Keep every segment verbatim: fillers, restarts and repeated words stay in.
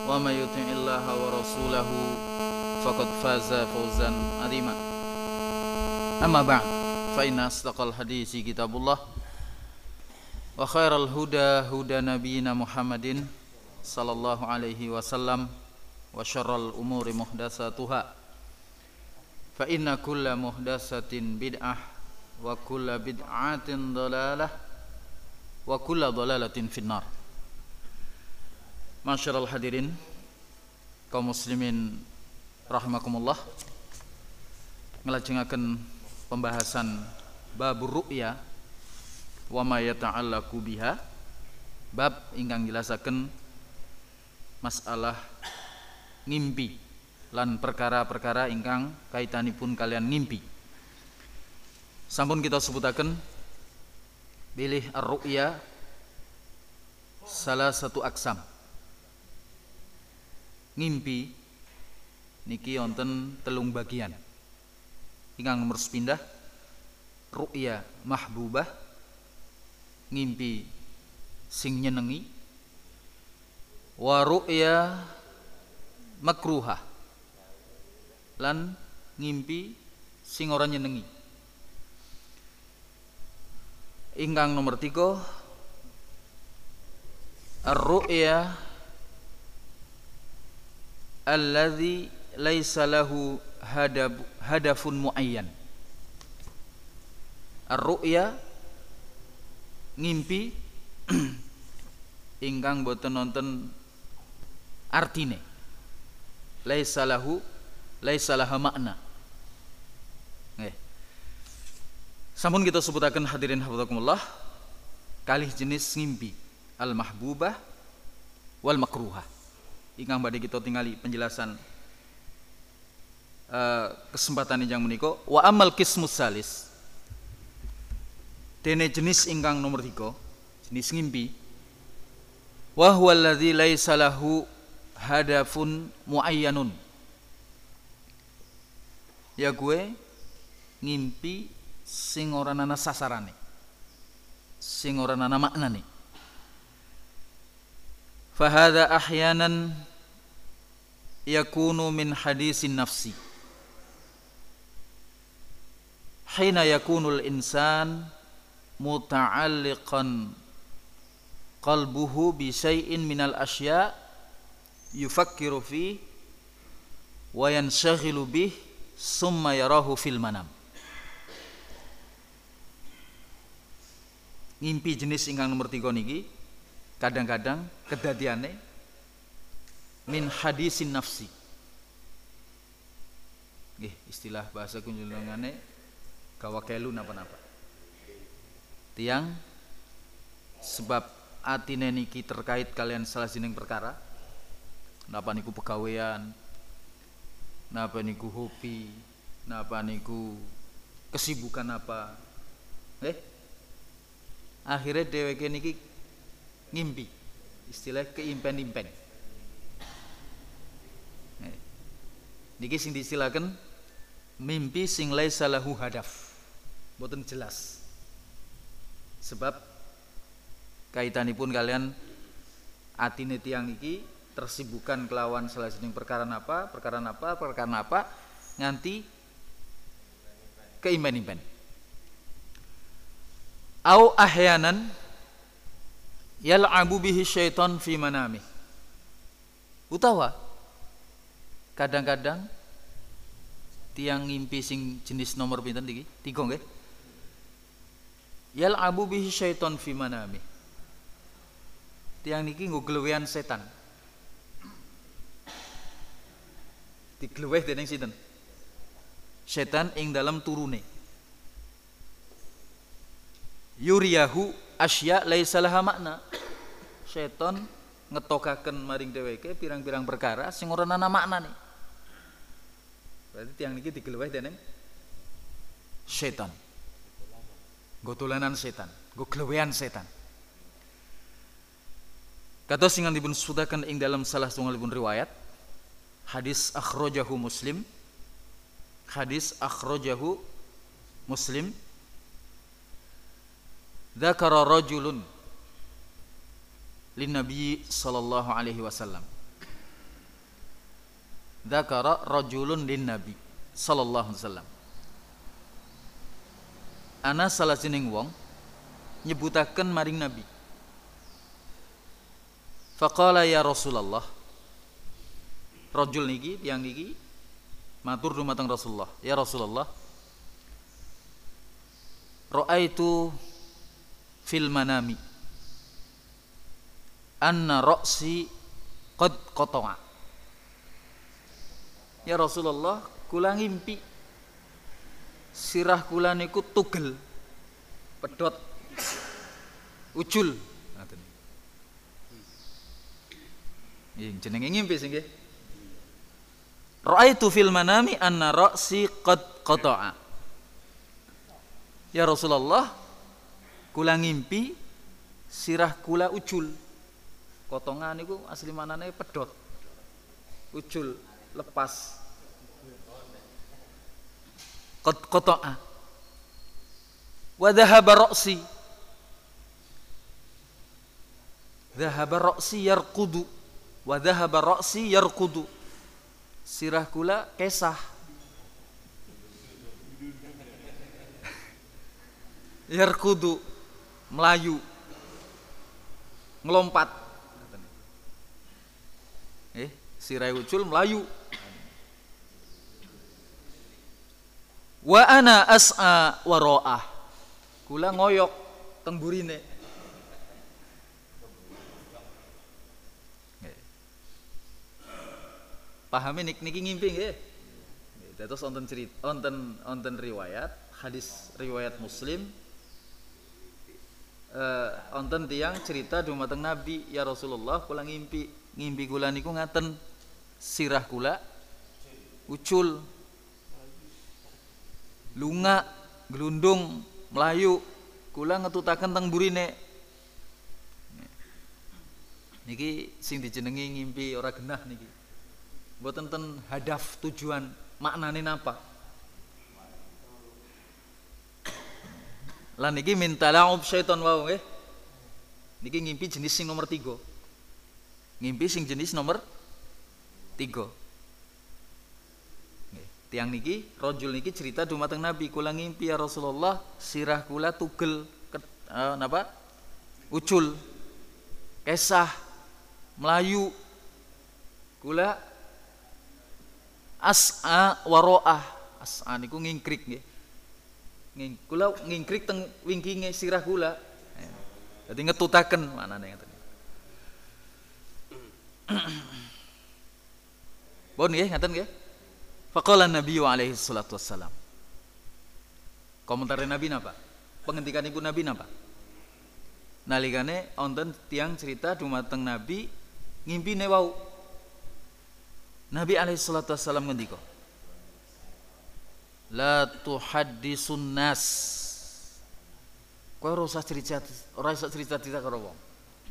ومن يطع الله ورسوله فقد فاز فوزا عظيما أما بعد فإن أصدق الحديث كتاب الله وخير الهدى هدى نبينا محمد صلى الله عليه وسلم وشر الأمور محدثاتها فإن كل محدثة بدعة وكل بدعة ضلالة وكل ضلالة في النار. Masyarul hadirin kaum muslimin rahimakumullah, ngelajengaken pembahasan babur ru'ya wa ma yata'allaqu biha, bab ingkang jelasaken masalah ngimpi lan perkara-perkara ingkang kaitanipun kalian ngimpi. Sampun kita sebutaken bilih ar-ru'ya salah satu aksam. Ngimpi niki wonten telung bagian. Ingkang nomor sepindah ru'ya mahbubah, ngimpi sing nyenengi, wa ru'ya makruhah, lan ngimpi sing ora nyenengi. Ingkang nomor tiga ar-ru'ya alladzi laisa lahu hadab, hadafun muayyan. Ar-ru'ya ngimpi ingkang boten nonton artine, laisa lahu laisa laha makna. Nggih. Sampun kita sebutaken hadirin hafizakumullah kalih jenis ngimpi, al-mahbubah wal makruhah. Ingkang badhe kita tingali penjelasan uh, kesempatan yang menika. Wa amal qismus salis, dene jenis ingkang nomor tiga, jenis ngimpi, wa huwa alladzi laisa lahu hadafun muayyanun, ya gue ngimpi sing ora ana sasarane, sing ora ana maknane. Fa hadza ahyanan yakunu min hadisin nafsi, hina yakunul insan muta'alliqan qalbuhu bi syai'in minal asya' yufakkiru fi wa yanshaghilu bih summa yarahu fil manam. Ngimpi jenis ingkang nomor tiga niki kadang-kadang kedadiane min hadisin nafsi. Nggih, istilah bahasa kunjulungane gawakelu napa-napa. Tiang sebab atine niki terkait kalian salah sining perkara, napa niku pegawean, napa niku hobi, napa niku kesibukan apa. Eh, akhirnya dheweke niki ngimpi, istilah keimpen-impen. Eh, niki sing diistilahaken mimpi sing laisa lahu hadaf, boten jelas. Sebab kaitanipun kalian atine tiyang iki tersibukan kelawan salah sining perkara napa, perkara napa, perkara napa nganti keimpen-impen. Au ahyanan yal'abu bihi syaitan fi manamih, utawa kadang-kadang tiang ngimpi sing jenis nomor pinten iki? Tiga nggih. Yal'abu bihi syaitan fi manamih, tiang niki nggo glewean setan. Digleweh dening sinten? Setan ing dalam turune. Yuriyahu asya laisa laha makna. Setan ngetokaken maring dheweke pirang-pirang perkara sing ora ana maknane. Berarti tiang niki digleweh dening setan. Nggo dolanan setan, nggo glewean setan. Kados sing dipun sutaken ing dalam salah satunggalipun riwayat, hadis akhrajahu Muslim, hadis akhrajahu Muslim, dzakara rajulun lin Nabi sallallahu alaihi wasallam. dzakara rajulun lin nabi sallallahu alaihi wasallam. Ana salah sining wong nyebutaken maring nabi. Faqala ya Rasulullah. Rajul niki tiyang niki matur dumateng Rasulullah, ya Rasulullah, ra'aitu fil manami anna ra'si qad qata'a. Ya Rasulullah, kula ngimpi sirah kula niku tugel, pedhot, ucul. Ngoten. Nggih, jenenge ngimpi sing nggih. Ra'aitu fil manami anna ra'si qad qata'a. Ya Rasulullah, kula ngimpi sirah kula ucul. Kotongan niku asli manane pedhot. Ucul, lepas. Qad qata'a. Wa dhahaba ra'si. Dhahaba ra'si yarqudu. Wa dhahaba ra'si yarqudu. Sirah kula kesah. Yarqudu, melayu, ngelompat. Eh, sirah ucul melayu. Wa ana as'a wara'ah. Kula ngoyok teng burine. Pahami nik niki ngimpi nggih. Dados wonten cerita, wonten wonten riwayat, hadis riwayat Muslim. Eh wonten tiyang cerita dumateng Nabi, ya Rasulullah, kula ngimpi. Ngimpi kula niku ngaten, sirah kula ucul, lunga, glundung, melayu, kula ngetutaken teng burine. Niki sing dijenengi ngimpi ora genah niki. Mboten ten hadaf tujuan maknane napa. Lan niki min tala'ub syaiton wau nggih. Niki ngimpi jenis sing nomor tiga. Ngimpi sing jenis nomor tiga. Nggih, tiang niki, rajul niki cerita dumateng Nabi, kula ngimpi ya Rasulullah, sirah kula tugel ket, uh, napa? Ucul. Kesah, melayu. Kula as'a waro'ah. As'a niku ngingkrik nggih. Nging kula ngingkrik teng wingkinge sirah kula. Dadi ngetutaken manane ngoten. Bon nggih ngaten nggih. Faqala Nabi alaihi salatu wassalam. Komentar Nabi napa? Pengendikanipun Nabi napa? Nalikane wonten tiyang cerita dumateng Nabi ngimpine wau. Nabi alaihi salatu wassalam ngendika, la tuhaddisun nas. Kowe ora usah cerita, ora usah cerita-cerita karo wong.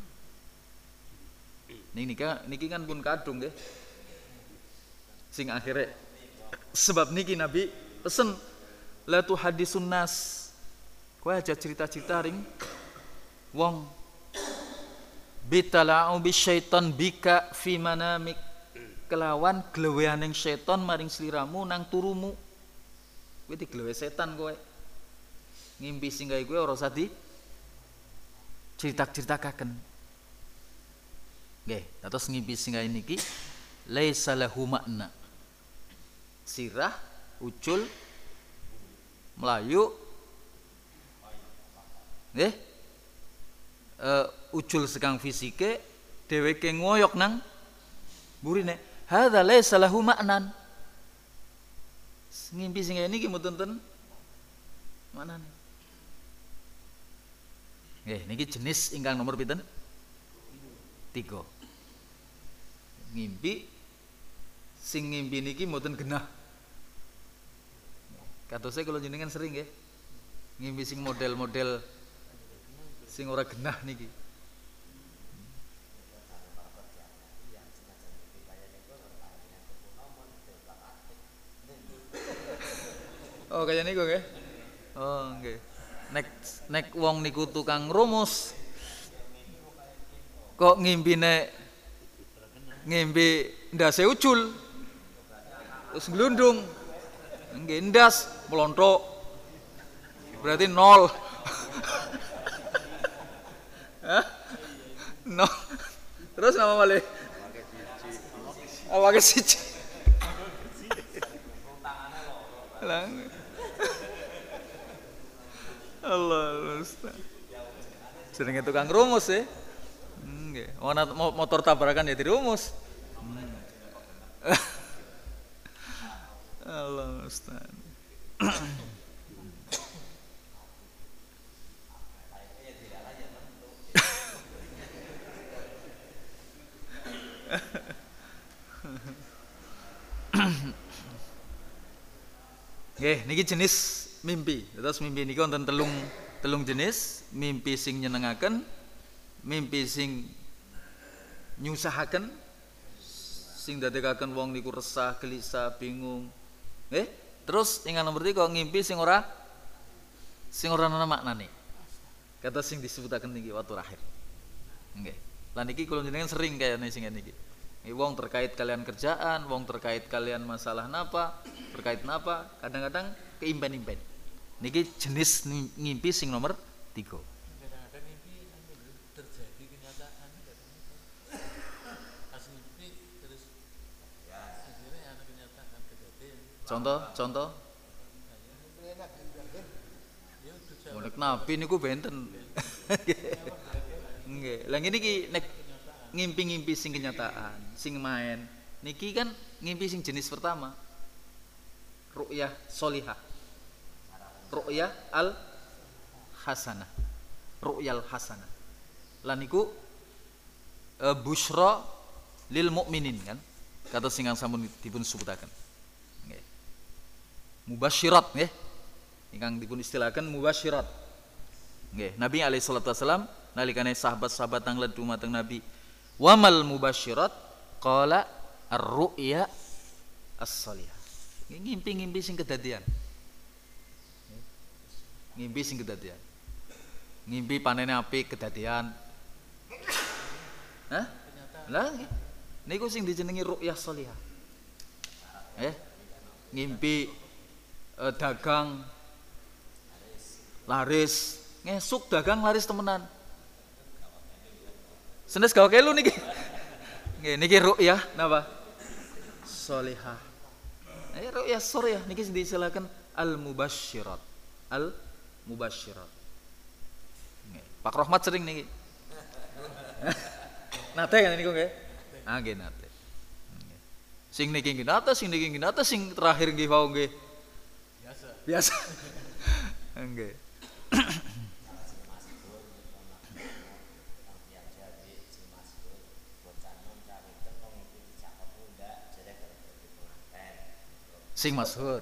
Niki niki kan pun kadung nggih. Sing akhire sebab niki Nabi pesen la tuhaddisun nas. Kowe aja cerita-cerita ring wong. Bitala'u bisyaitan bika fi manamik. Kelawan gleweaning setan maring sliramu nang turumu. Kowe diglewe setan kowe. Ngimpi sing gawe kowe ora usah di cerita-ceritakaken. Nggih, terus ngimpi sing gawe niki laisa lahu makna. Sirah, ucul, melayu. Nggih. Uh, ucul sekang fisike dheweke ngoyok nang burine. Hadza laisa lahu maknan. Ngimpi sing ngene iki mboten ten manane. Nggih, niki jenis ingkang nomor pinten? Tiga. Ngimpi sing ngimpi niki mboten genah. Katose kula jenengan sering nggih. Ngimpi sing model-model sing ora genah niki. Oh kaya niku nggih. Oh nggih. Nek nek wong niku tukang rumus. Kok ngimpine ngimpi ndase ucul. terus nglundung. Nggih ndas melontok. Berarti nol. Hah? Nol. Terus nama malih? Awake siji. Lah. Allah Ustaz. Jenenge tukang rumus ya. Nggih, ana motor tabrakan ya dirumus. Allah Ustaz. Nggih, niki jenis mimpi. Terus mimpi niki wonten telung telung jenis, mimpi sing nyenengaken, mimpi sing nyusahaken, sing dadekaken wong niku resah, gelisah, bingung. Nggih, terus ingkang nomor tiga ngimpi sing ora sing ora ana maknane. Kata sing disebutaken niki waktu akhir. Nggih. Lah niki kula jenengan sering kayane sing niki. Nggih wong terkait kalian kerjaan, wong terkait kalian masalah napa, terkait napa, kadang-kadang keimpen-impen. Niki jenis ngimpi sing nomor tiga. Kadang-kadang mimpi terjadi kenyataan. Pas mimpi terus akhirnya ada kenyataan kejadian. Contoh, contoh. Nek nabi niku benten. Nggih. Lah ngene iki nek ngimpi-ngimpi sing kenyataan, sing main. Niki kan ngimpi sing jenis pertama. Ru'yah sholihah. Ru'yah al hasanah. Ru'yal hasanah. Lah niku e, busyra lil mukminin kan. Kata sing sampun dipun sebutaken. Nggih. Mubasyirat nggih. Ingkang dipun istilahaken mubasyirat. Nggih, Nabi alaihi salatu wasalam nalikane sahabat-sahabat tanglet dumateng Nabi, "Wamal mubasyirat?" Qala ar-ru'ya as-shalihah. Ngimpi-ngimpi sing kedadian. Ngimpi sing kedadian. Ngimpi panene apik kedadian. Hah? Lah niku sing dijenengi ru'yah shalihah. Eh? Ngimpi eh, dagang laris, ngesuk dagang laris temenan. Senes gawe kelu niki. Nggih niki ru'yah napa? Shalihah. Eh ru'yah shalihah niki disilakan al-mubasyirat. Al-mubasyirat. Nggih. Pak Rahmat sering niki. Nate kan niku nggih. Ah nggih nate. Nggih. Sing niki nggih nate, sing niki nggih nate, sing terakhir nggih wau nggih. Biasa. Biasa. Nggih. Sing masyhur.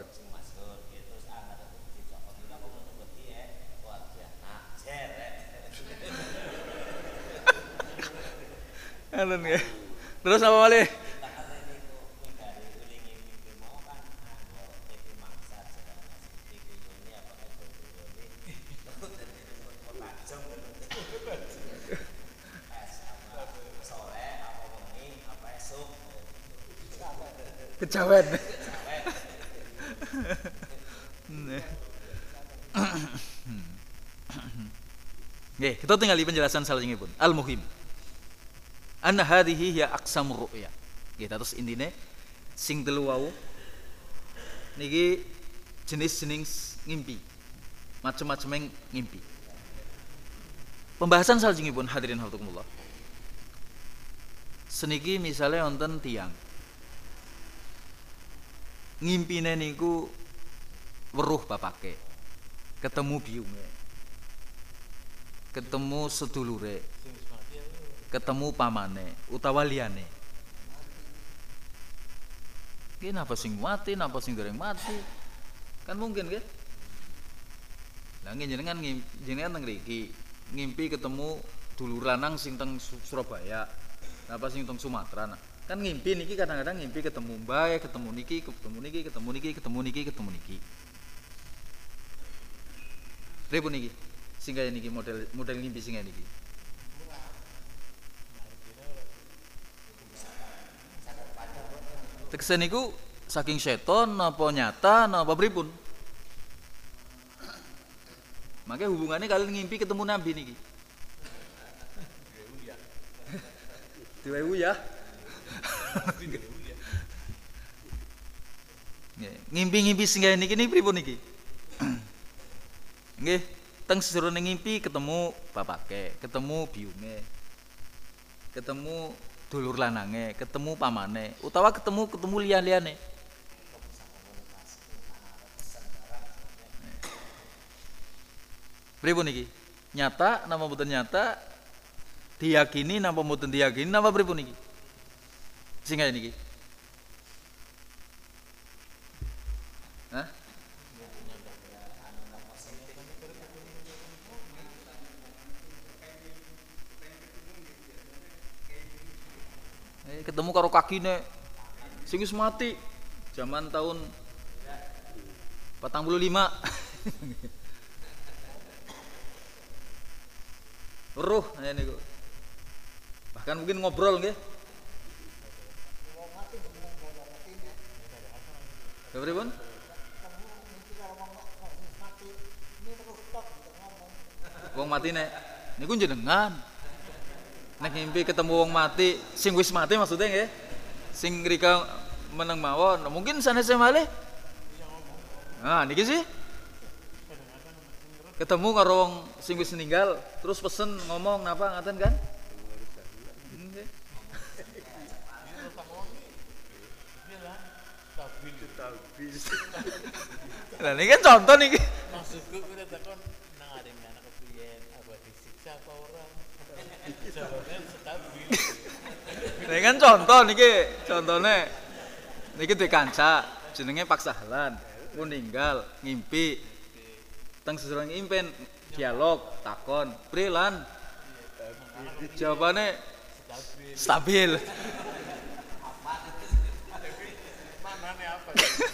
Alun ya. Terus apa malih? Kejawen. Nggih, kita tinggali penjelasan salajengipun. Al-muhim. Anna hadhihi hiya aqsamur ru'ya. Nggih, terus intine sing telu wau niki jenis-jenis ngimpi. Macam-macam ngimpi. Pembahasan salajengipun hadirin hafizakumullah. Seniki misalnya wonten tiyang ngimpine niku weruh bapake, ketemu biyunge, ketemu sedulure, ketemu pamane utawa liyane. Ki napa sing mati, napa sing dereng mati? Kan mungkin nggih. Lah jenengan jenengan teng mriki ngimpi ketemu dulur lanang sing teng Surabaya, napa sing teng Sumatera. Nah, kan ngimpi niki kadang-kadang ngimpi ketemu mbae, ketemu niki, ketemu niki, ketemu niki, ketemu niki, ketemu niki. Repun niki, sing kaya niki model model ngimpi sing kaya niki. Teksen niku saking seton napa nyata napa pripun? Makanya hubungannya kalian ngimpi ketemu Nabi niki. Diwewu ya. Ngimpi-ngimpi sing kaya niki niki pripun niki? Nggih, teng sesrone ngimpi ketemu bapake, ketemu biyunge. Ketemu dulur lanange, ketemu pamane, utawa ketemu ketemu liya-liyane. Pripun niki? Nyata napa mboten nyata? Diyakini napa mboten diyakini napa pripun niki? Sing kaya niki. Hah? Eh, ketemu karo kakine sing wis mati zaman tahun patang puluh lima. Roh ya niku. Bahkan mungkin ngobrol nggih. Pripun? Wong mati nek niku jenengan. Nek ngimpi ketemu wong mati, sing wis mati maksudnya nggih. Sing ngrika meneng mawon, mungkin sanese malih. Nah, niki sih. Ketemu karo wong sing wis ninggal, terus pesen ngomong napa ngaten kan? Nggih. Lah niki kan contoh niki. Maksudku kuwi takon nang areng anak kepriyen, apa disiksa apa ora? Jawabnya stabil. Ini kan contoh niki, contone niki duwe kanca jenenge Pak Sahlan, meninggal ngimpi. Teng sesrone ngimpen dialog takon, "Pri lan?" Jawabane stabil. Manane apa?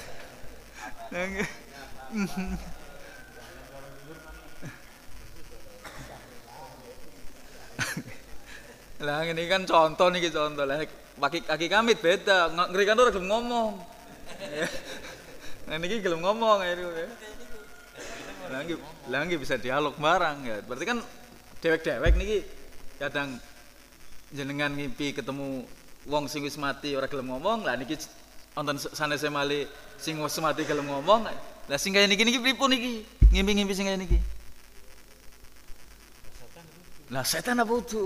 Lah ini kan contoh niki contoh lah. Kaki kaki kamit beda, ngerikan ora gelem ngomong. Nah niki gelem ngomong ya. Lah nggih, lah nggih bisa dialog barang ya. Berarti kan dewek-dewek niki kadang jenengan ngimpi ketemu wong sing wis mati ora gelem ngomong, lah niki wonten sanese malih sing wis mati gelem ngomong. Lah sing kaya niki niki pripun niki? Ngimpi-ngimpi sing kaya niki. Lah setan apa wudu?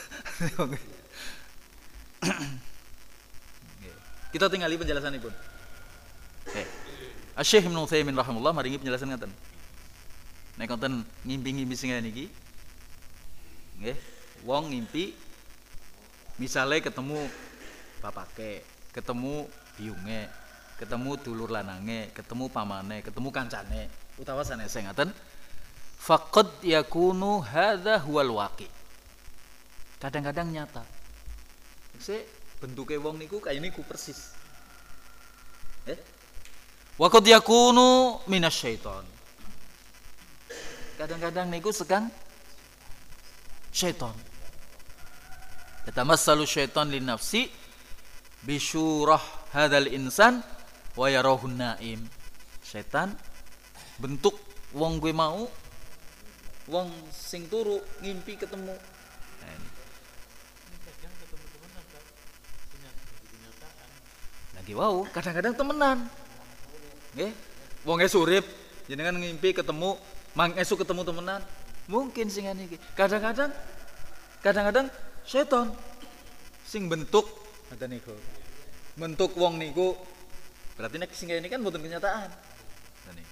Kita tinggali penjelasanipun. Eh. Asy-Syaikh Ibnu Utsaimin rahimahullah maringi penjelasan ngaten. Nek konten ngimpi-ngimpi sing kaya niki. Nggih, wong ngimpi misale ketemu bapake, ketemu biyunge, ketemu dulur lanange, ketemu pamane, ketemu kancane, utawa sanese ngaten. Faqad yakunu hadza huwal waqi. Kadang-kadang nyata. Se bentuke wong niku kaya niku persis. Eh? Wa qad yakunu minasyaiton. Kadang-kadang niku sekang syaitan. Yatamassalu syaitan lin nafsi bisyurah hadzal insan wa yarahun naim. Syaitan bentuk wong gue mau wong sing turu ngimpi ketemu. Nah, ini. Kadang ketemu temenan kan. Kenyataan. Lagi wow, kadang-kadang temenan. Nggih. Wong esuk urip jenengan ngimpi ketemu, mang esuk ketemu temenan. Mungkin sing ngene iki. Kadang-kadang kadang-kadang setan sing bentuk ngoten niku. Bentuk wong niku berarti nek sing ini kan mboten kenyataan. Ngoten niku.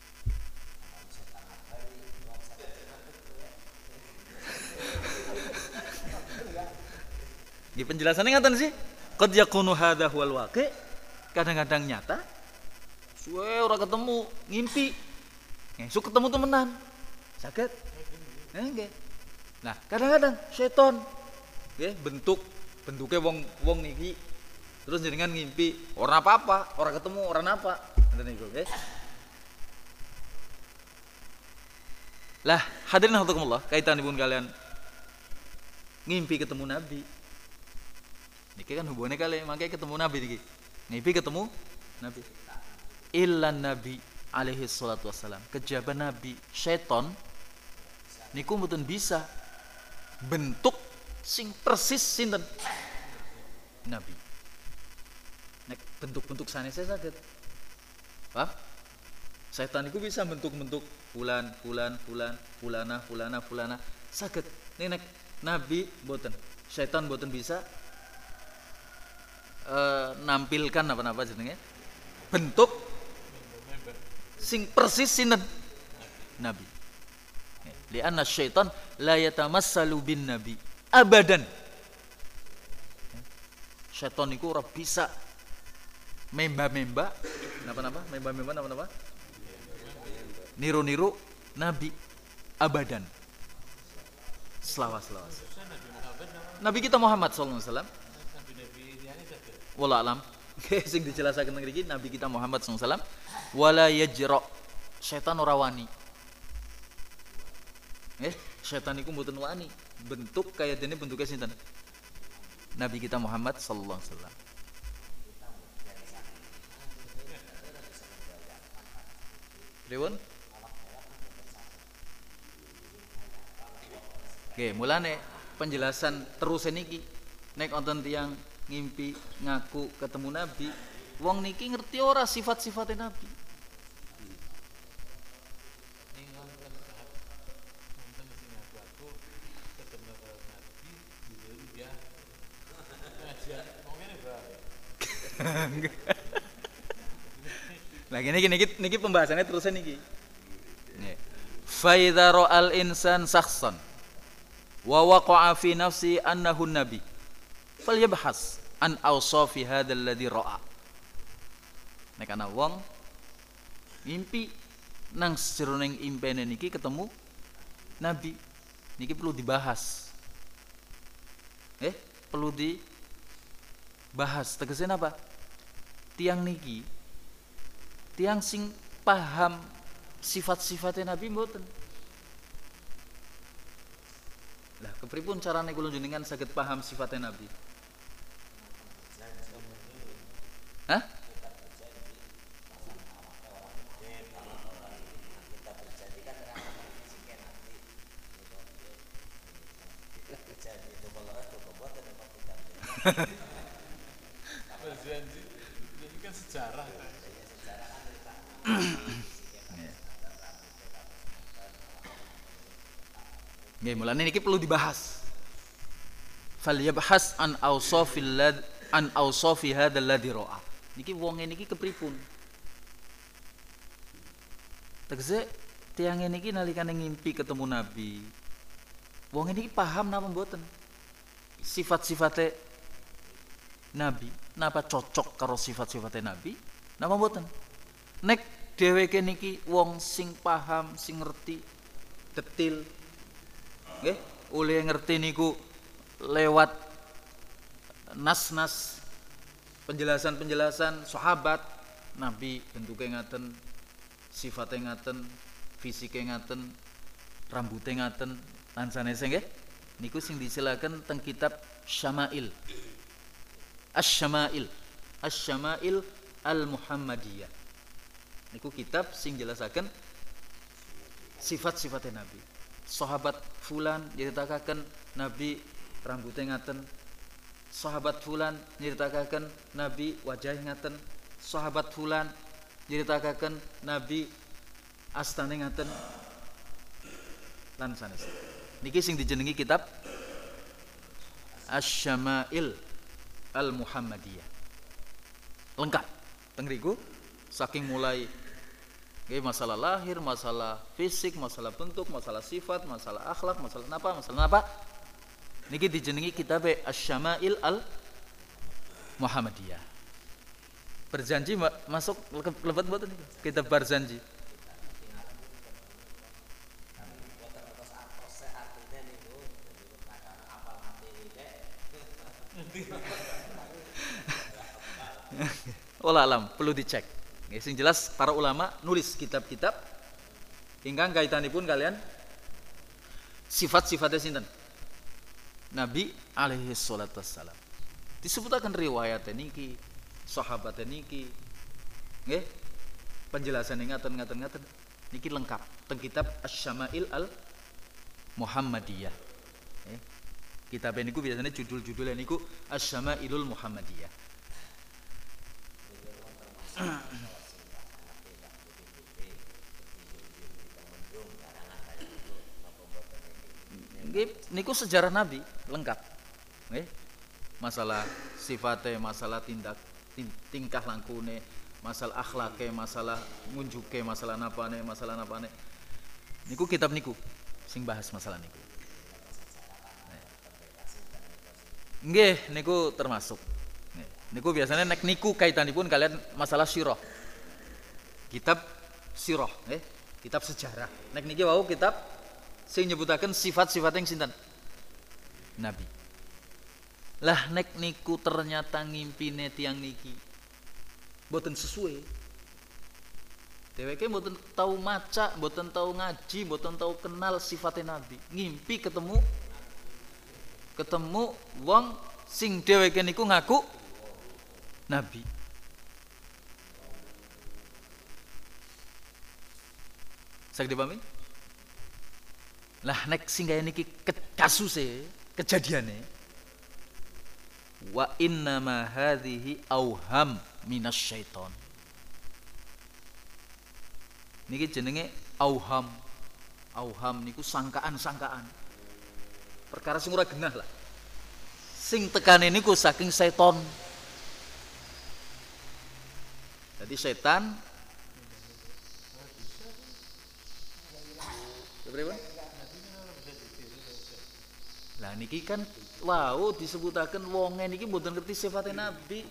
Di penjelasannya ngaten sih. Qad yakunu hadza huwal waqi. Kadang-kadang nyata. Suwe ora ketemu, ngimpi. Esuk ketemu temenan. Saged. Eh nggih. Nah, kadang-kadang setan nggih bentuk bentuke wong wong niki terus jenengan ngimpi ora apa-apa, ora ketemu, ora napa. Ngoten niku nggih. Lah, hadirin rahimakumullah, kaitanipun kalian ngimpi ketemu Nabi. Niki kan hubungannya kali makanya ketemu Nabi niki. Ngimpi ketemu Nabi. Illa Nabi alaihi salatu wassalam. Kejaba Nabi, syaiton niku mboten bisa bentuk sing persis sinten Nabi. Nek bentuk-bentuk sanes saged. Paham? Setan itu bisa bentuk-bentuk fulan, fulan, fulan, fulana, fulana, fulana, saged. Nek Nabi boten. Setan boten bisa uh, nampilkan apa-apa jenenge bentuk sing persis sinten Nabi. Lianna syaitan la yatamassalu bin nabi abadan. Syaitan itu ora bisa memba-memba napa-napa, memba-memba napa-napa? Niru-niru Nabi abadan. Selawas-selawas. Nabi kita Muhammad sallallahu alaihi wasallam. Wallah alam. Sing dijelasaken ngriki Nabi kita Muhammad sallallahu alaihi wasallam wala yajra. Setan ora wani. Eh, setan iku mboten wani. Bentuk kaya dene bentuke sinten? Nabi kita Muhammad sallallahu alaihi wasallam. Rewon? Oke, mulane penjelasan terus niki nek wonten tiyang ngimpi ngaku ketemu Nabi, wong niki ngerti ora sifat-sifatnya Nabi. Lah niki niki niki pembahasannya terus niki. Nggih. Fa idza ra'al insan shakhsan wa waqa'a fi nafsi annahu nabi falyabhas an awsafi hadzal ladzi ra'a. Nek ana wong ngimpi nang jroning impene niki ketemu nabi, niki perlu dibahas. Eh, perlu dibahas. Tegese napa? Tiang niki tiang sing paham sifat-sifatnya Nabi mboten. Lah kepripun carane kula jenengan saged paham sifatnya Nabi? Hah? Jadi kan sejarah. Nggih, mulane niki perlu dibahas. Falyabhas an awsafil lad an awsafi hadzal ladzi ra'a. Niki wong niki kepripun? Tegese tiyang niki nalikane ngimpi ketemu Nabi. Wong niki paham napa mboten? Sifat-sifate Nabi, napa cocok karo sifat-sifate Nabi? Napa mboten? Nek dheweke niki wong sing paham, sing ngerti detil. Nggih, oleh ngerti niku lewat nas-nas penjelasan-penjelasan sahabat Nabi bentuke ngaten, sifate ngaten, fisike ngaten, rambute ngaten, lan sanese nggih. Niku sing disilaken teng kitab Syama'il. Asy-Syama'il. Asy-Syama'il Al-Muhammadiyah. Niku kitab sing jelasaken sifat-sifatnya Nabi. Sahabat fulan nyritakaken Nabi rambutnya ngaten. Sahabat fulan nyritakaken Nabi wajah ngaten. Sahabat fulan nyritakaken Nabi astane ngaten. Lan sanes. Niki sing dijenengi kitab Asy-Syama'il Al-Muhammadiyah. Lengkap teng riku saking mulai nggih masalah lahir, masalah fisik, masalah bentuk, masalah sifat, masalah akhlak, masalah napa, masalah napa. Niki dijenengi kitab Asy-Syama'il Al-Muhammadiyah. Berjanji masuk lebet mboten niku? Kitab berjanji. Wallah alam, perlu dicek. Ya, sing jelas para ulama nulis kitab-kitab ingkang kaitanipun kalian sifat-sifatnya sinten? Nabi alaihi salatu wassalam. Disebutaken riwayat niki, sahabat niki, Nggih. Penjelasan ngaten ngaten ngaten niki lengkap teng kitab Asy-Syama'il Al Muhammadiyah. Eh, kitab niku biasanya judul-judulnya niku Asy-Syama'ilul Muhammadiyah. Nggih, niku sejarah Nabi lengkap. Nggih. Masalah sifatnya, masalah tindak tingkah langkune, masalah akhlake, masalah ngunjuke, masalah napane, masalah napane. Niku kitab niku sing bahas masalah niku. Nggih, niku termasuk. Nggih. Niku biasanya nek niku kaitanipun kalian masalah sirah. Kitab sirah, nggih. Kitab sejarah. Nek niki wau kitab sing nyebutaken sifat-sifat yang sinten? Nabi. Lah nek niku ternyata ngimpine tiang niki mboten sesuai. Dheweke mboten tahu maca, mboten tahu ngaji, mboten tahu kenal sifatnya Nabi. Ngimpi ketemu ketemu wong sing dheweke niku ngaku Nabi. Sak dipahami? Lah nek sing kaya niki kasuse, kejadiane wa innama hadhihi auham minasyaiton. Niki jenenge auham. Auham niku sangkaan-sangkaan. Perkara sing ora genah lah. Sing tekane niku saking seton. Jadi setan berapa? Lah niki kan wow disebutaken wonge niki mboten ngerti sifatnya Nabi.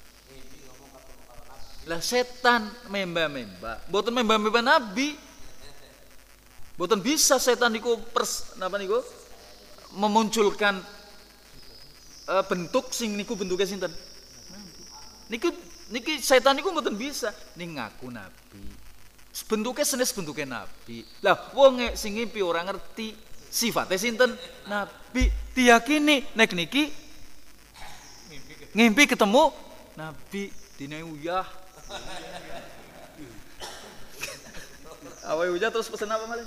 Lah setan memba-memba, mboten memba-memba Nabi. Mboten bisa setan niku pers, napa niku memunculkan uh, bentuk sing niku bentuke sinten? Nabi. Niku niki setan niku mboten bisa ning ngaku Nabi. Bentuke senes bentuke Nabi. Lah wonge sing ngimpi ora ngerti sifatnya sinten? Nabi. Diyakini nek niki ngimpi ketemu Nabi dine uyah. Awal uyah terus pesen apa malah?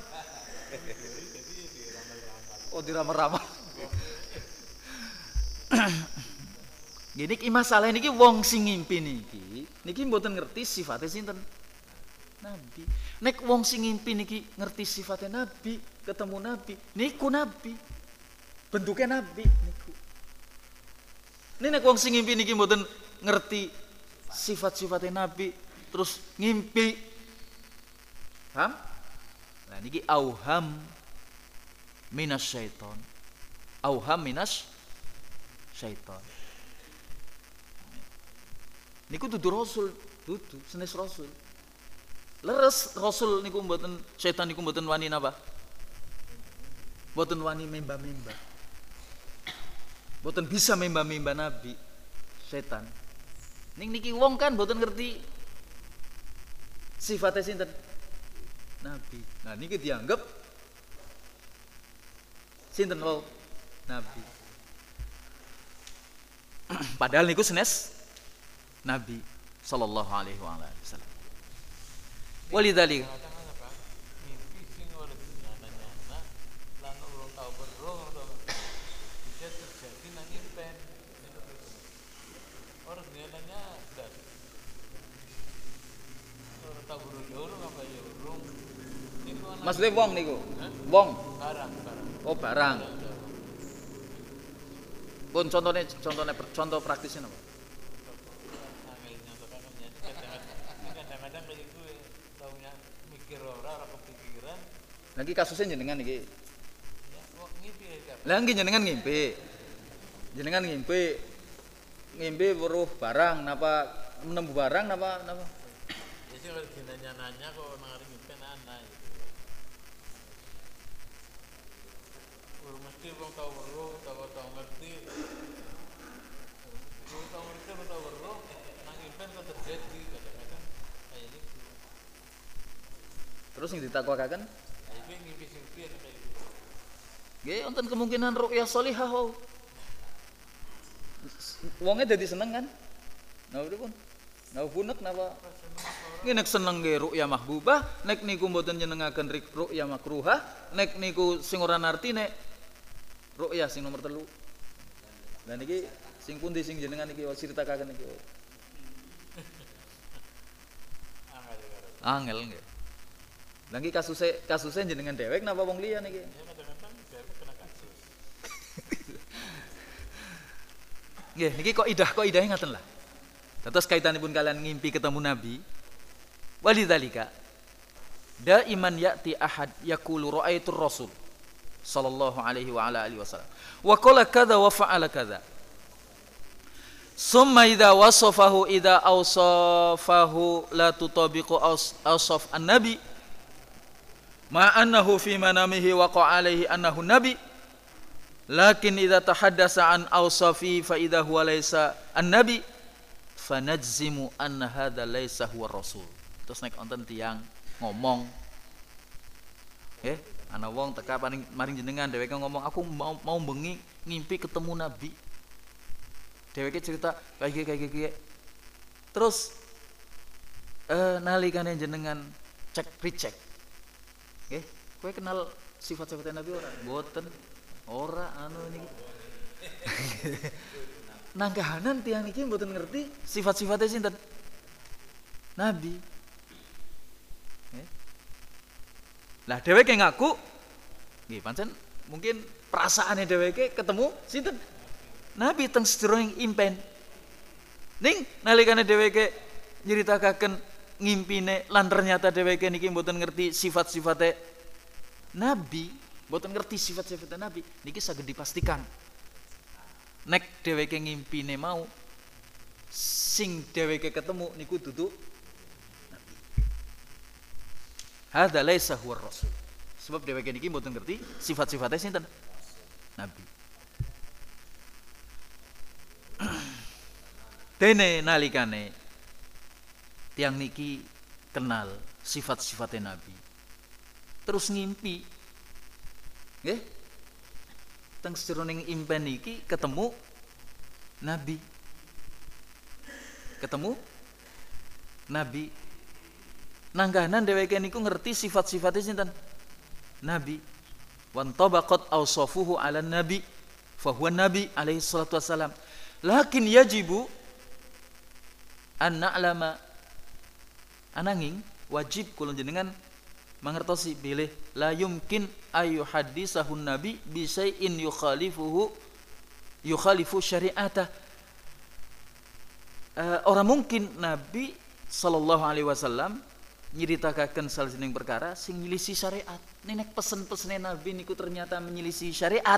Oh diramar-ramar. Gini ki masalah niki wong sing ngimpi niki, niki mboten ngerti sifatnya sinten? Nabi. Nek wong sing ngimpi niki ngerti sifatnya Nabi, ketemu Nabi, niku Nabi. Bentuknya Nabi niku. Ini nek wong sing ngimpi niki mboten ngerti sifat-sifatnya Nabi, terus ngimpi. Paham? Nah niki auham minas syaiton. Auham minas syaiton. Niku dudu rasul, dudu senes rasul. Leres rasul niku mboten setan niku mboten wani napa? Mboten wani memba-memba. Mboten bisa memba-memba Nabi. Setan. Ning niki wong kan mboten ngerti sifatnya sinten? Nabi. Nah niki dianggap sinten wau? Nabi. Padahal niku senes Nabi sallallahu alaihi wasallam. Walidzalik mimpi sing ora nyana-nyana lan urung tau berong bisa terjadi nang impen. Orang nyana-nyana das. Ora tau berong urung apa ya urung. Maksudnya wong niku. Wong. Barang, barang. Oh barang. Pun contohnya contohnya contoh praktisnya apa? Lagi kasusnya jenengan iki. Lah nggih jenengan ngimpi. Jenengan ngimpi. Ngimpi weruh barang napa menembu barang napa napa? Ya sing lagi nanya-nanya kok nang arep ngimpi ana gitu. Ora mesti wong tau weruh, tau tau ngerti. Wong tau ngerti tau weruh nang ngimpi kok terjadi kadang-kadang kayak gitu. Terus yang ditakwakaken? Nggih, wonten kemungkinan ru'yah shalihah wau. Wonge dadi seneng kan? Nah, pripun? Napa bunek napa? Nggih nek seneng nggih ru'ya mahbubah, nek niku mboten nyenengaken ru'ya makruhah, nek niku sing ora narti nek ru'ya sing nomor telu. Lah niki sing pundi sing jenengan iki critakaken niki? Angel nggih. Lah niki kasuse kasuse jenengan dhewek napa wong liya niki? Ya kadang-kadang dhewek kena kasus. Nggih, niki kok idah kok idahe ngaten lah. Terus kaitanipun kalian ngimpi ketemu Nabi. Walidzalika daiman ya'ti ahad yaqulu ra'aitu Rasul sallallahu alaihi wa ala alihi wasallam wa qala kadza wa fa'ala kadza. Summa idza wasafahu idza awsafahu la tutabiqu awsaf an-nabi ma annahu fi manamihi wa qa'a alaihi annahu nabi. Lakin idza tahaddasa an awsafi fa idza huwa laysa an-nabi fanajzimu anna hadza laysa huwa rasul. Terus nek wonten tiyang ngomong nggih, ana wong teka paring maring jenengan dheweke ngomong aku mau mau bengi ngimpi ketemu nabi. Dheweke cerita kayak kayak kayak. Terus eh nalikane jenengan cek recheck. Nggih, kowe kenal sifat-sifat nabi ora? Mboten. Ora anu niki. Nanggahanan tiang niki mboten ngerti sifat-sifatnya sinten nabi. Eh? Lah dheweke ngaku nggih pancen mungkin perasaane dheweke ketemu sinten nabi teng sedurunge impen. Ning nalikane dheweke nyeritakaken ngimpine lan ternyata dheweke niki mboten ngerti sifat-sifate nabi, mboten ngerti sifat-sifate nabi, niki saged dipastikan nek dheweke ngimpine mau sing dheweke ketemu niku dudu nabi. Hadza laisa huwa rasul. Sebab dheweke niki mboten ngerti sifat-sifate sinten nabi. Dene nalikane tiang niki kenal sifat-sifate nabi terus ngimpi nggih teng seroning impen iki ketemu nabi. Ketemu nabi. Nanggahanan dheweke niku ngerti sifat-sifate sinten nabi. Wan tabaqat awsafuhu ala nabi fa huwa nabi alaihi salatu wassalam. Lakin yajibu an na'lama ananging wajib kula jenengan mangertosi bilih la yumkin ayu hadisahun nabi bi syai'in yukhalifuhu yukhalifu syari'ata. Uh, orang mungkin Nabi sallallahu alaihi wasallam nyeritakaken salajenging perkara sing nyelisi syariat. Nek pesen-pesene Nabi niku ternyata menyelisi syariat.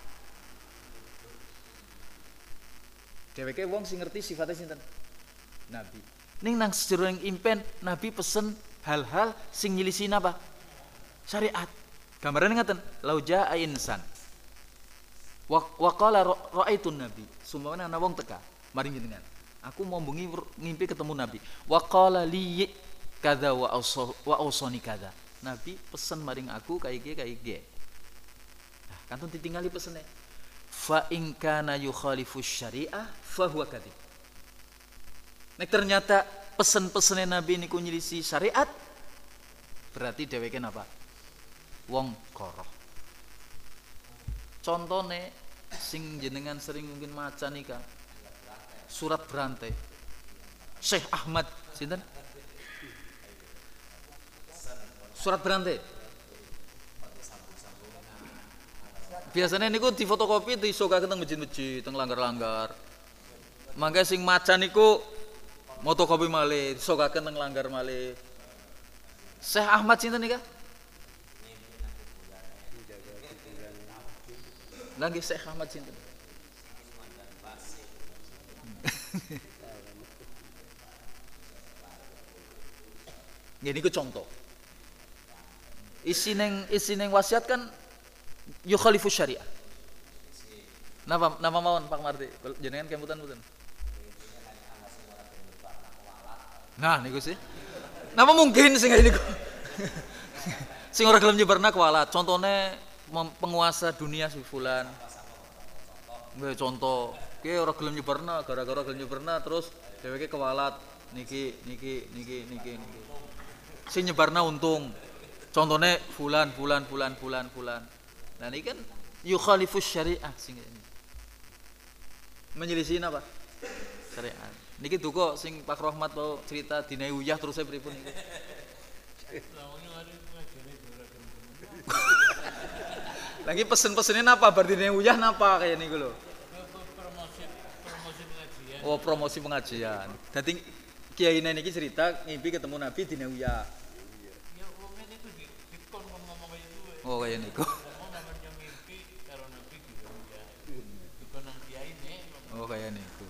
Dheweke wong sing ngerti sifatnya sinten nabi. Ning nang sedurunge impen Nabi pesen hal-hal sing nyelisi napa? Syariat. Gambarane ngaten, lauja insan. Wa qala ra'aitun nabi. Sumpamane ana wong teka, maring jenengan. Aku mau bengi ngimpi ketemu nabi. Wa qala li kadza wa wa ausani kadza. Nabi pesen maring aku kayak iki kayak iki. Nah, kantun ditingali pesene. Fa in kana yukhalifu syariah fa huwa kadzib. Nek ternyata pesen-pesene nabi niku nyelisi syariat, berarti dheweke napa? Wong koroh. Contone sing jenengan sering mungkin maca nika surat berantai Syekh Ahmad sinten? Surat berantai biasanya niku difotokopi disokaken teng masjid-masjid teng langgar-langgar. Mangke sing maca niku motokopi malih disokaken teng langgar malih. Syekh Ahmad sinten nika? Lagi Syekh Ahmad sinten? Jadi ku contoh. Isi neng isi neng wasiat kan yukhalifu syariah. Napa napa mawon Pak Marti? Jenengan kemutan mboten? Nah niku sih. Napa mungkin sing niku? Sing ora gelem nyebarna kualat. Contone penguasa dunia si fulan. Nggih contoh, ki ora gelem nyebarna gara-gara gelem nyebarna terus dheweke kualat. niki niki niki niki niki. Sing nyebarna untung. Contohnya fulan fulan fulan fulan fulan. Nah ini kan yukhalifus syariah sing ini. Menyelisihin apa? Syariat. Niki duka sing Pak Rahmat mau cerita dinae uyah terus saya pripun iki. Lagi pesen-pesenin apa bar dinae uyah napa kayak niku lho. Promosi promosi pengajian. Oh, promosi pengajian. Dadi kiai niki cerita ngimpi ketemu Nabi dinae uyah. Ya wongnya niku di dikon ngomong kayak gitu. Oh, kayak niku. Ngomong namanya mimpi karo Nabi gitu ya. Dikon nang kiai ne. Oh, kayak niku.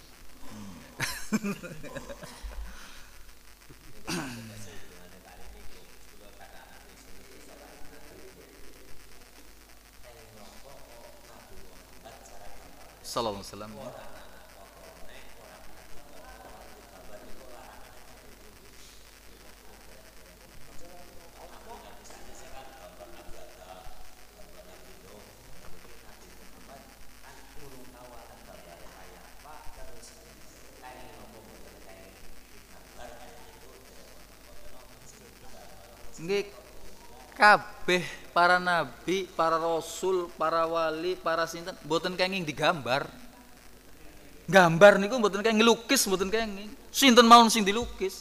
Sallallahu alaihi wasallam. Nggih kabeh para nabi, para rasul, para wali, para sinten mboten kenging digambar. Gambar niku mboten kenging ngelukis, mboten kenging. Sinten mawon sing dilukis.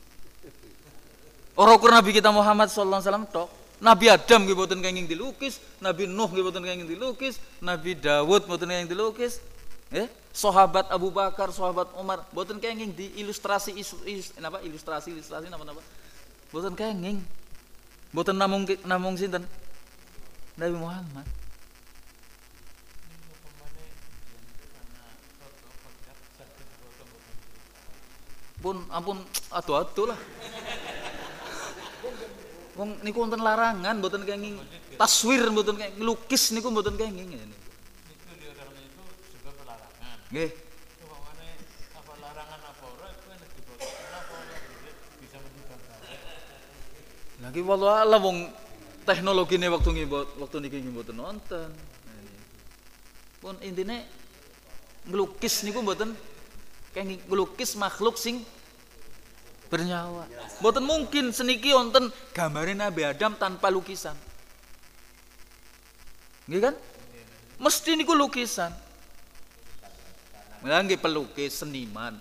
Ora ukur Nabi kita Muhammad sallallahu alaihi wasallam tok. Nabi Adam nggih mboten kenging dilukis, Nabi Nuh nggih mboten kenging dilukis, Nabi Dawud mboten kenging dilukis. Eh, sahabat Abu Bakar, sahabat Umar mboten kenging diilustrasi isu, is, napa ilustrasi ilustrasi napa-napa. Mboten kenging. Mboten namung namung sinten? Nabi Muhammad. Pun ampun adu-adu lah. Wong niku wonten larangan mboten kenging taswir mboten kenging ngelukis niku mboten kenging ngene. Niku di karena itu juga pelarangan. Nggih. Cuma mana apa larangan apa ora itu nek diboten apa ora bisa menyebabkan. Lagi wallah Allah wong teknologine waktu ngimbot waktu niki mboten nonton. Pun intine ngelukis niku mboten kenging ngelukis makhluk sing bernyawa. Mboten mungkin seniki wonten gambare Nabi Adam tanpa lukisan. Nggih kan? Mesti niku lukisan. Lah nggih pelukis seniman.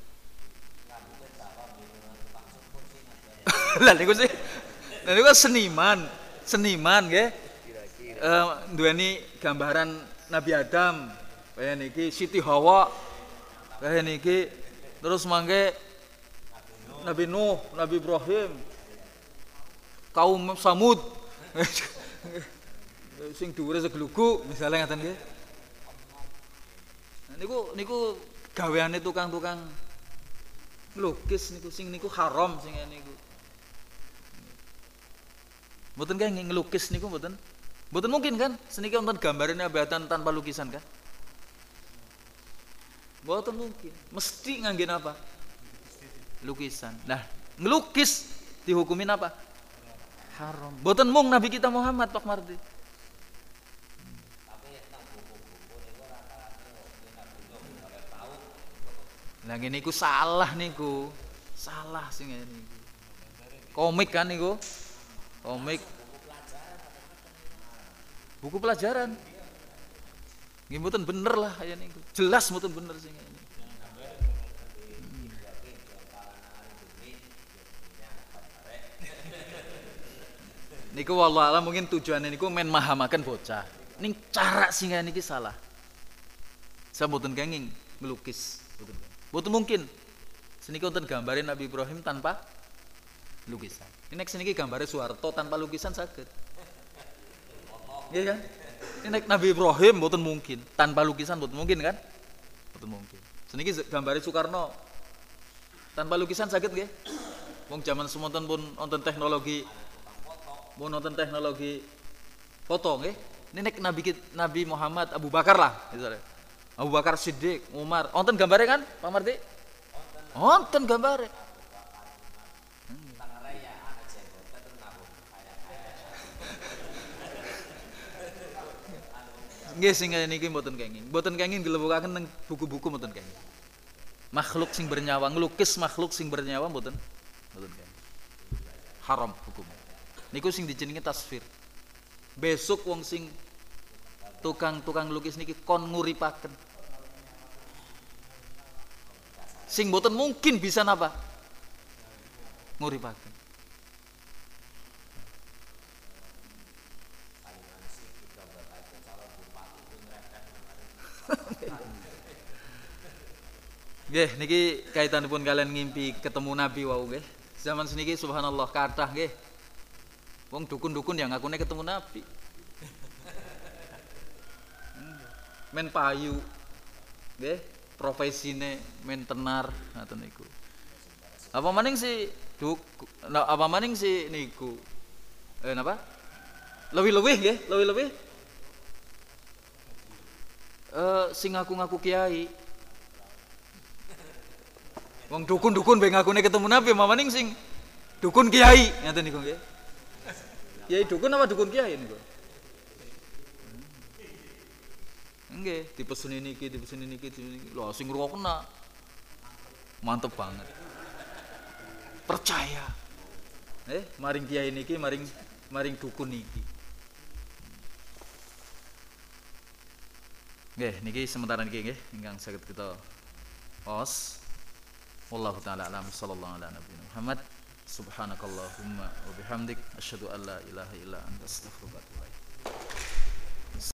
Lah niku sih Nah, niku seniman, seniman nggih. Eh duweni gambaran Nabi Adam, kaya niki Siti Hawa, kaya niki terus mangke Nabi Nuh, Nabi Ibrahim, kaum Samud, sing dhuwure seglugu, misalnya ngaten nggih. Nah, niku niku gaweane tukang-tukang lukis niku sing niku haram sing niku. Mboten kenging ngelukis niku mboten. Mboten mungkin kan? Seniki wonten gambare Nabi Adam tanpa lukisan kan? Mboten mungkin. Mesti ngangge apa? Lukisan. Nah, ngelukis dihukumin apa? Haram. Mboten mung Nabi kita Muhammad Pak Mardi. Lah ngene iku salah niku. Salah sing ngene niku. Komik kan niku? Komik. Buku pelajaran. Nggih mboten bener lah kaya niku. Jelas mboten bener sing ngene. Niku wallah mungkin tujuannya niku men mahamaken bocah. Ning cara sing ngene iki salah. Saya mboten kenging melukis, mboten. Mboten mungkin. Seniki wonten gambare Nabi Ibrahim tanpa lukisan. Ini nek seniki gambare Soeharto tanpa lukisan saged. Nggih kan? Ini nek Nabi Ibrahim mboten mungkin, tanpa lukisan mboten mungkin kan? Mboten mungkin. Seniki gambare Soekarno tanpa lukisan saged nggih? Wong jaman semonten pun wonten teknologi pun wonten teknologi foto nggih. Ini nek Nabi Nabi Muhammad Abu Bakar lah, misalnya. Abu Bakar Siddiq, Umar, wonten gambare kan, Pak Marti? Wonten gambare. Nggih sing niki mboten kenging. Mboten kenging dilebokaken nang buku-buku mboten kenging. makhluk sing bernyawa, ngelukis makhluk sing bernyawa mboten mboten kan. Haram hukum. Niku sing dijenengi tasvir. Besok wong sing tukang-tukang lukis niki kon nguripaken. Sing mboten mungkin bisa napa? Nguripaken. Nggih, niki kaitanipun kalian ngimpi ketemu Nabi wau nggih. Zaman seniki subhanallah kathah nggih. Wong dukun-dukun yang ngakune ketemu Nabi. Men payu. Nggih, profesine men tenar ngoten niku. Apa maning si duk apa maning si niku. Eh napa? Lebih-lebih nggih, lebih-lebih. Eh sing ngaku-ngaku kiai. Wong dukun-dukun bae ngakune ketemu Nabi, mamaning sing dukun kiai, ngoten niku nggih. Kiai dukun apa dukun kiai niku? Nggih, dipeseni niki, dipeseni niki, dipeseni niki. Lho sing ngrungokna mantep banget. Percaya. Eh, maring kiai niki, maring maring dukun niki. Nggih, niki sementara niki nggih ingkang saged kita os. Wallahu ta'ala alam sallallahu ala nabiyina Muhammad subhanakallahumma wa bihamdik asyhadu an la ilaha illa anta astaghfiruka wa atubu ilaik.